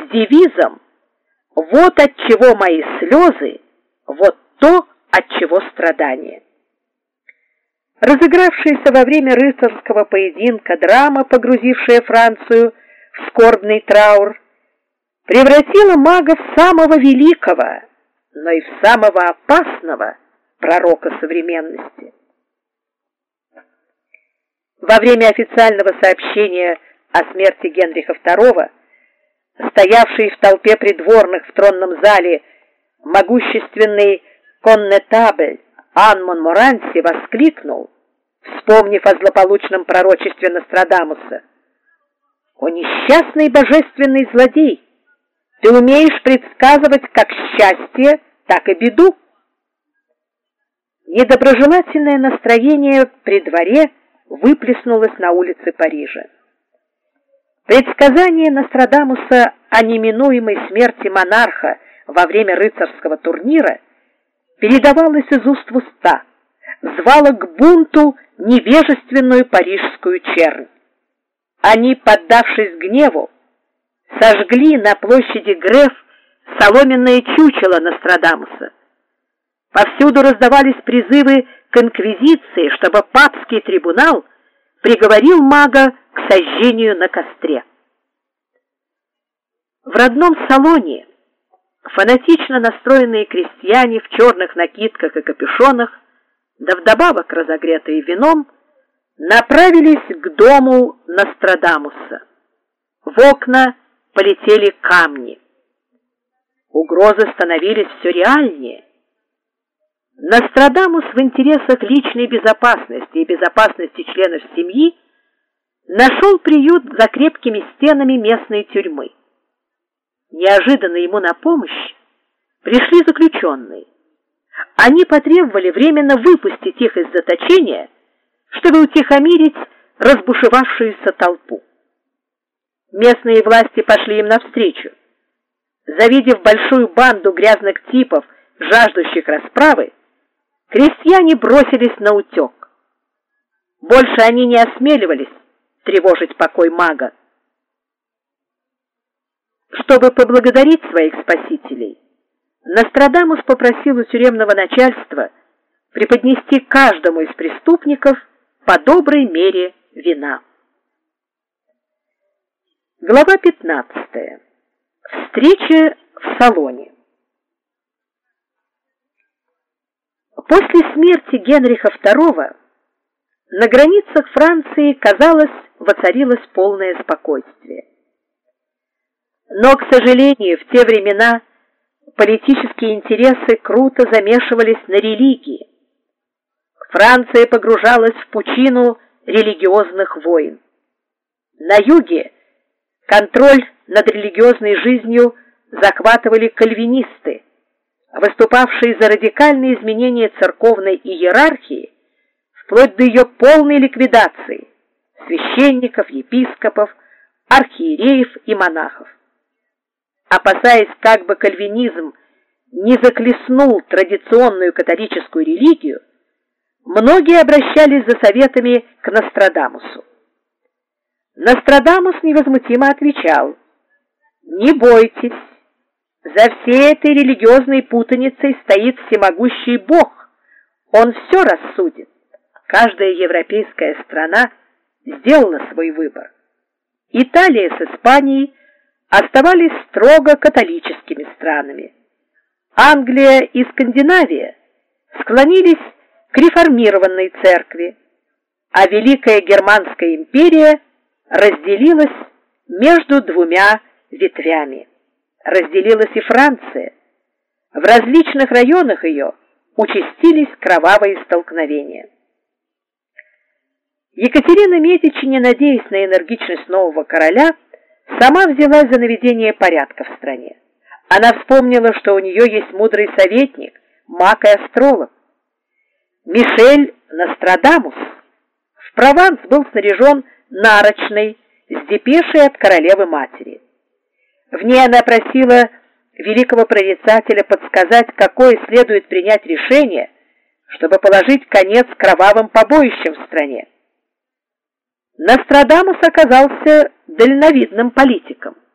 девизом «Вот от чего мои слезы, вот то, от чего страдания». Разыгравшаяся во время рыцарского поединка драма, погрузившая Францию в скорбный траур, превратила мага в самого великого, но и в самого опасного пророка современности. Во время официального сообщения о смерти Генриха II, стоявший в толпе придворных в тронном зале могущественный коннетабль Ан Монморанси воскликнул, вспомнив о злополучном пророчестве Нострадамуса: «О несчастный божественный злодей! Ты умеешь предсказывать как счастье, так и беду!» Недоброжелательное настроение при дворе выплеснулось на улицы Парижа. Предсказание Нострадамуса о неминуемой смерти монарха во время рыцарского турнира передавалось из уст в уста, звало к бунту невежественную парижскую чернь. Они, поддавшись гневу, сожгли на площади Греф соломенное чучело Нострадамуса. Повсюду раздавались призывы к инквизиции, чтобы папский трибунал приговорил мага к сожжению на костре. В родном Салоне фанатично настроенные крестьяне в черных накидках и капюшонах, да вдобавок разогретые вином, направились к дому Нострадамуса. В окна полетели камни. Угрозы становились все реальнее. Нострадамус в интересах личной безопасности и безопасности членов семьи нашел приют за крепкими стенами местной тюрьмы. Неожиданно ему на помощь пришли заключенные. Они потребовали временно выпустить их из заточения, чтобы утихомирить разбушевавшуюся толпу. Местные власти пошли им навстречу. Завидев большую банду грязных типов, жаждущих расправы, крестьяне бросились наутек. Больше они не осмеливались тревожить покой мага. Чтобы поблагодарить своих спасителей, Нострадамус попросил у тюремного начальства преподнести каждому из преступников по доброй мере вина. Глава 15. Встреча в Салоне. После смерти Генриха II на границах Франции, казалось, воцарилось полное спокойствие. Но, к сожалению, в те времена политические интересы круто замешивались на религии. Франция погружалась в пучину религиозных войн. На юге контроль над религиозной жизнью захватывали кальвинисты, выступавшие за радикальные изменения церковной иерархии, вплоть до ее полной ликвидации священников, епископов, архиереев и монахов. Опасаясь, как бы кальвинизм не захлестнул традиционную католическую религию, многие обращались за советами к Нострадамусу. Нострадамус невозмутимо отвечал: «Не бойтесь, за всей этой религиозной путаницей стоит всемогущий Бог, Он все рассудит. Каждая европейская страна сделала свой выбор. Италия с Испанией оставались строго католическими странами. Англия и Скандинавия склонились к реформированной церкви, а Великая Германская империя разделилась между двумя ветвями. Разделилась и Франция. В различных районах ее участились кровавые столкновения. Екатерина Медичи, не надеясь на энергичность нового короля, сама взялась за наведение порядка в стране. Она вспомнила, что у нее есть мудрый советник, маг и астролог. Мишель Нострадамус в Прованс был снаряжен нарочной с депешей от королевы-матери. В ней она просила великого прорицателя подсказать, какое следует принять решение, чтобы положить конец кровавым побоищам в стране. Нострадамус оказался дальновидным политиком.